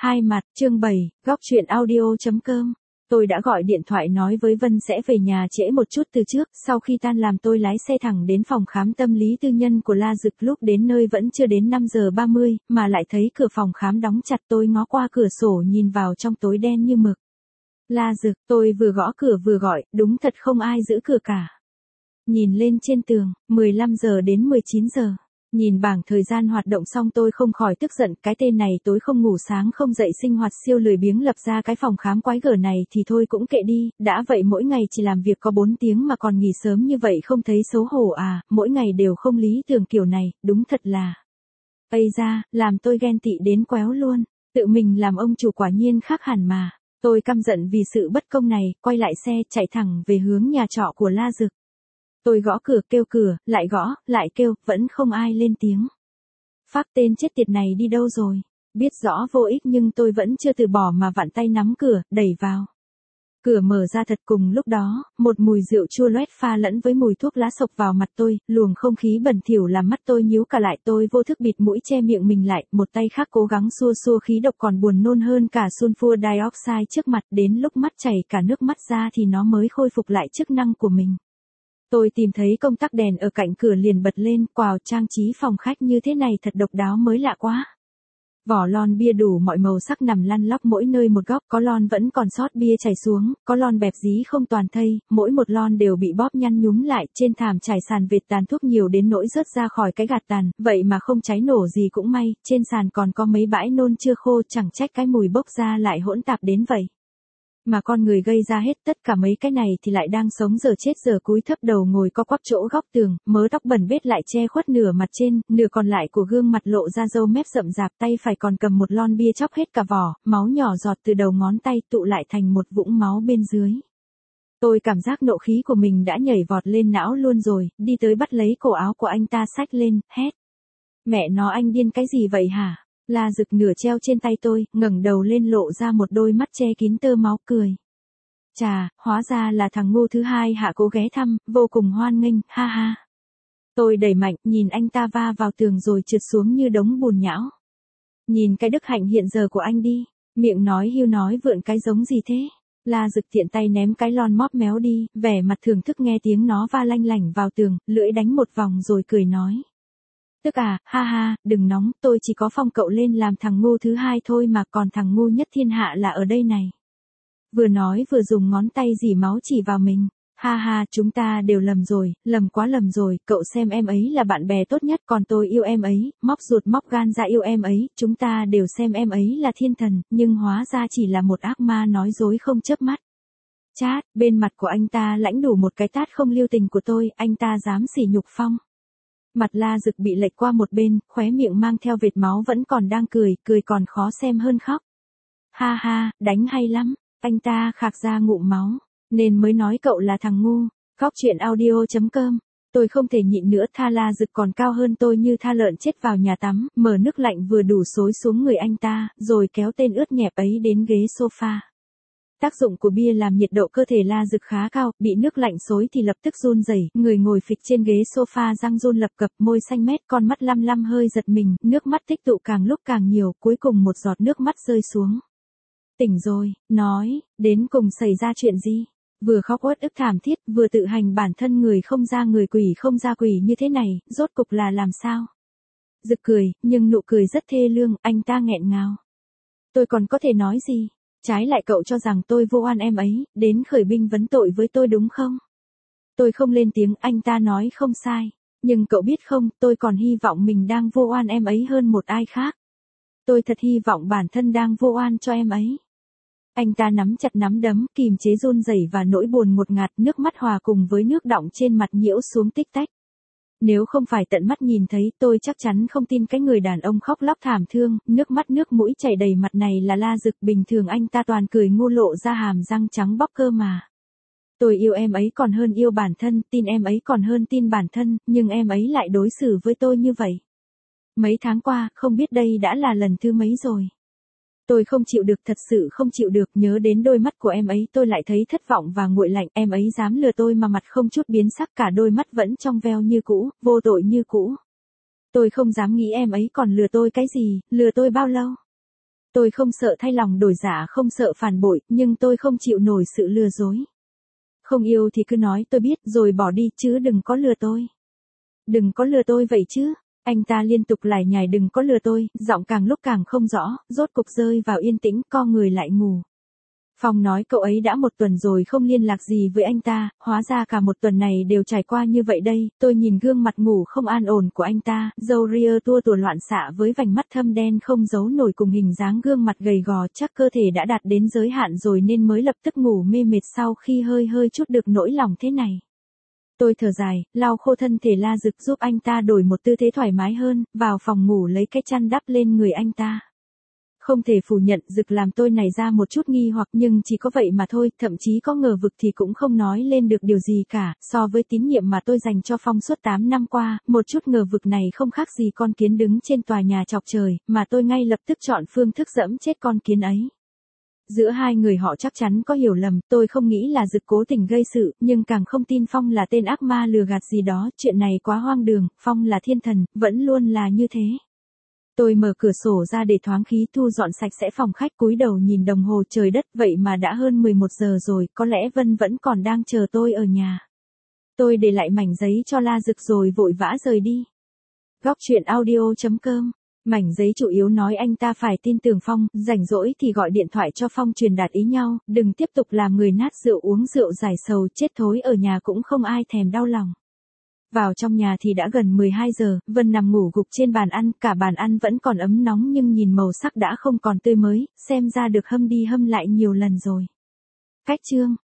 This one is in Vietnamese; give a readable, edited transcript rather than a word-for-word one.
Hai mặt, chương 7, góc truyện audio.com. Tôi đã gọi điện thoại nói với Vân sẽ về nhà trễ một chút từ trước, sau khi tan làm tôi lái xe thẳng đến phòng khám tâm lý tư nhân của La Dực, lúc đến nơi vẫn chưa đến 5 giờ 30, mà lại thấy cửa phòng khám đóng chặt. Tôi ngó qua cửa sổ nhìn vào trong tối đen như mực. La Dực, tôi vừa gõ cửa vừa gọi, đúng thật không ai giữ cửa cả. Nhìn lên trên tường, 15 giờ đến 19 giờ. Nhìn bảng thời gian hoạt động xong tôi không khỏi tức giận, cái tên này tối không ngủ sáng không dậy sinh hoạt siêu lười biếng lập ra cái phòng khám quái gở này thì thôi cũng kệ đi, đã vậy mỗi ngày chỉ làm việc có 4 tiếng mà còn nghỉ sớm như vậy không thấy xấu hổ à, mỗi ngày đều không lý tưởng kiểu này, đúng thật là. Ây da, làm tôi ghen tị đến quéo luôn, tự mình làm ông chủ quả nhiên khác hẳn mà. Tôi căm giận vì sự bất công này, quay lại xe chạy thẳng về hướng nhà trọ của La Dực. Tôi gõ cửa, kêu cửa, lại gõ, lại kêu, vẫn không ai lên tiếng. Phác tên chết tiệt này đi đâu rồi? Biết rõ vô ích nhưng tôi vẫn chưa từ bỏ mà vặn tay nắm cửa, đẩy vào. Cửa mở ra thật, cùng lúc đó, một mùi rượu chua loét pha lẫn với mùi thuốc lá xộc vào mặt tôi, luồng không khí bẩn thỉu làm mắt tôi nhíu cả lại. Tôi vô thức bịt mũi che miệng mình lại, một tay khác cố gắng xua xua khí độc còn buồn nôn hơn cả sulfur dioxide trước mặt, đến lúc mắt chảy cả nước mắt ra thì nó mới khôi phục lại chức năng của mình. Tôi tìm thấy công tắc đèn ở cạnh cửa liền bật lên, wow, trang trí phòng khách như thế này thật độc đáo mới lạ quá. Vỏ lon bia đủ mọi màu sắc nằm lăn lóc mỗi nơi một góc, có lon vẫn còn sót bia chảy xuống, có lon bẹp dí không toàn thây, mỗi một lon đều bị bóp nhăn nhúm lại, trên thảm trải sàn vệt tàn thuốc nhiều đến nỗi rớt ra khỏi cái gạt tàn, vậy mà không cháy nổ gì cũng may, trên sàn còn có mấy bãi nôn chưa khô, chẳng trách cái mùi bốc ra lại hỗn tạp đến vậy. Mà con người gây ra hết tất cả mấy cái này thì lại đang sống giờ chết giờ cúi thấp đầu ngồi co quắp chỗ góc tường, mớ tóc bẩn bết lại che khuất nửa mặt trên, nửa còn lại của gương mặt lộ ra râu mép rậm rạp, tay phải còn cầm một lon bia chóc hết cả vỏ, máu nhỏ giọt từ đầu ngón tay tụ lại thành một vũng máu bên dưới. Tôi cảm giác nộ khí của mình đã nhảy vọt lên não luôn rồi, đi tới bắt lấy cổ áo của anh ta xách lên, hét. Mẹ nó, anh điên cái gì vậy hả? La Dực nửa treo trên tay tôi, ngẩng đầu lên lộ ra một đôi mắt che kín tơ máu cười. Chà, hóa ra là thằng ngu thứ hai hạ cố ghé thăm, vô cùng hoan nghênh, ha ha. Tôi đẩy mạnh, nhìn anh ta va vào tường rồi trượt xuống như đống bùn nhão. Nhìn cái đức hạnh hiện giờ của anh đi, miệng nói hiu nói vượn cái giống gì thế? La Dực tiện tay ném cái lon móp méo đi, vẻ mặt thưởng thức nghe tiếng nó va lanh lảnh vào tường, lưỡi đánh một vòng rồi cười nói. Tức à, ha ha, đừng nóng, tôi chỉ có phong cậu lên làm thằng ngu thứ hai thôi mà, còn thằng ngu nhất thiên hạ là ở đây này. Vừa nói vừa dùng ngón tay dỉ máu chỉ vào mình. Ha ha, chúng ta đều lầm rồi, lầm quá lầm rồi, cậu xem em ấy là bạn bè tốt nhất, còn tôi yêu em ấy, móc ruột móc gan ra yêu em ấy, chúng ta đều xem em ấy là thiên thần, nhưng hóa ra chỉ là một ác ma nói dối không chớp mắt. Chát, bên mặt của anh ta lãnh đủ một cái tát không lưu tình của tôi, anh ta dám sỉ nhục Phong. Mặt La Dực bị lệch qua một bên, khóe miệng mang theo vệt máu vẫn còn đang cười, cười còn khó xem hơn khóc. Ha ha, đánh hay lắm, anh ta khạc ra ngụm máu, nên mới nói cậu là thằng ngu. Góc truyện audio.com. Tôi không thể nhịn nữa, tha La Dực còn cao hơn tôi như tha lợn chết vào nhà tắm, mở nước lạnh vừa đủ xối xuống người anh ta, rồi kéo tên ướt nhẹp ấy đến ghế sofa. Tác dụng của bia làm nhiệt độ cơ thể La Dực khá cao, bị nước lạnh xối thì lập tức run rẩy, người ngồi phịch trên ghế sofa răng run lập cập, môi xanh mét, con mắt lăm lăm hơi giật mình, nước mắt tích tụ càng lúc càng nhiều, cuối cùng một giọt nước mắt rơi xuống. Tỉnh rồi, nói, đến cùng xảy ra chuyện gì? Vừa khóc uất ức thảm thiết, vừa tự hành bản thân người không ra người quỷ không ra quỷ như thế này, rốt cục là làm sao? Dực cười, nhưng nụ cười rất thê lương, anh ta nghẹn ngào. Tôi còn có thể nói gì? Trái lại cậu cho rằng tôi vô oan em ấy, đến khởi binh vấn tội với tôi đúng không? Tôi không lên tiếng, anh ta nói không sai. Nhưng cậu biết không, tôi còn hy vọng mình đang vô oan em ấy hơn một ai khác. Tôi thật hy vọng bản thân đang vô oan cho em ấy. Anh ta nắm chặt nắm đấm, kìm chế run rẩy và nỗi buồn ngột ngạt, nước mắt hòa cùng với nước đọng trên mặt nhiễu xuống tích tách. Nếu không phải tận mắt nhìn thấy, tôi chắc chắn không tin cái người đàn ông khóc lóc thảm thương, nước mắt nước mũi chảy đầy mặt này là La Dực. Bình thường anh ta toàn cười ngu lộ ra hàm răng trắng bóc cơ mà. Tôi yêu em ấy còn hơn yêu bản thân, tin em ấy còn hơn tin bản thân, nhưng em ấy lại đối xử với tôi như vậy. Mấy tháng qua, không biết đây đã là lần thứ mấy rồi. Tôi không chịu được, thật sự không chịu được, nhớ đến đôi mắt của em ấy tôi lại thấy thất vọng và nguội lạnh, em ấy dám lừa tôi mà mặt không chút biến sắc, cả đôi mắt vẫn trong veo như cũ, vô tội như cũ. Tôi không dám nghĩ em ấy còn lừa tôi cái gì, lừa tôi bao lâu. Tôi không sợ thay lòng đổi dạ, không sợ phản bội, nhưng tôi không chịu nổi sự lừa dối. Không yêu thì cứ nói tôi biết rồi bỏ đi chứ đừng có lừa tôi. Đừng có lừa tôi vậy chứ. Anh ta liên tục lải nhải đừng có lừa tôi, giọng càng lúc càng không rõ, rốt cục rơi vào yên tĩnh, co người lại ngủ. Phong nói cậu ấy đã 1 tuần rồi không liên lạc gì với anh ta, hóa ra cả 1 tuần này đều trải qua như vậy đây. Tôi nhìn gương mặt ngủ không an ổn của anh ta, râu ria tua tủa loạn xạ với vành mắt thâm đen không giấu nổi cùng hình dáng gương mặt gầy gò, chắc cơ thể đã đạt đến giới hạn rồi nên mới lập tức ngủ mê mệt sau khi hơi chút được nỗi lòng thế này. Tôi thở dài, lau khô thân thể La Dực giúp anh ta đổi một tư thế thoải mái hơn, vào phòng ngủ lấy cái chăn đắp lên người anh ta. Không thể phủ nhận Dực làm tôi nảy ra một chút nghi hoặc nhưng chỉ có vậy mà thôi, thậm chí có ngờ vực thì cũng không nói lên được điều gì cả, so với tín nhiệm mà tôi dành cho Phong suốt 8 năm qua, một chút ngờ vực này không khác gì con kiến đứng trên tòa nhà chọc trời, mà tôi ngay lập tức chọn phương thức dẫm chết con kiến ấy. Giữa hai người họ chắc chắn có hiểu lầm, tôi không nghĩ là Dực cố tình gây sự, nhưng càng không tin Phong là tên ác ma lừa gạt gì đó, chuyện này quá hoang đường, Phong là thiên thần, vẫn luôn là như thế. Tôi mở cửa sổ ra để thoáng khí, thu dọn sạch sẽ phòng khách, cúi đầu nhìn đồng hồ, trời đất, vậy mà đã hơn 11 giờ rồi, có lẽ Vân vẫn còn đang chờ tôi ở nhà. Tôi để lại mảnh giấy cho La Dực rồi vội vã rời đi. Góc truyện audio.com. Mảnh giấy chủ yếu nói anh ta phải tin tưởng Phong, rảnh rỗi thì gọi điện thoại cho Phong truyền đạt ý nhau, đừng tiếp tục làm người nát rượu, uống rượu giải sầu, chết thối ở nhà cũng không ai thèm đau lòng. Vào trong nhà thì đã gần 12 giờ, Vân nằm ngủ gục trên bàn ăn, cả bàn ăn vẫn còn ấm nóng nhưng nhìn màu sắc đã không còn tươi mới, xem ra được hâm đi hâm lại nhiều lần rồi. Cách chương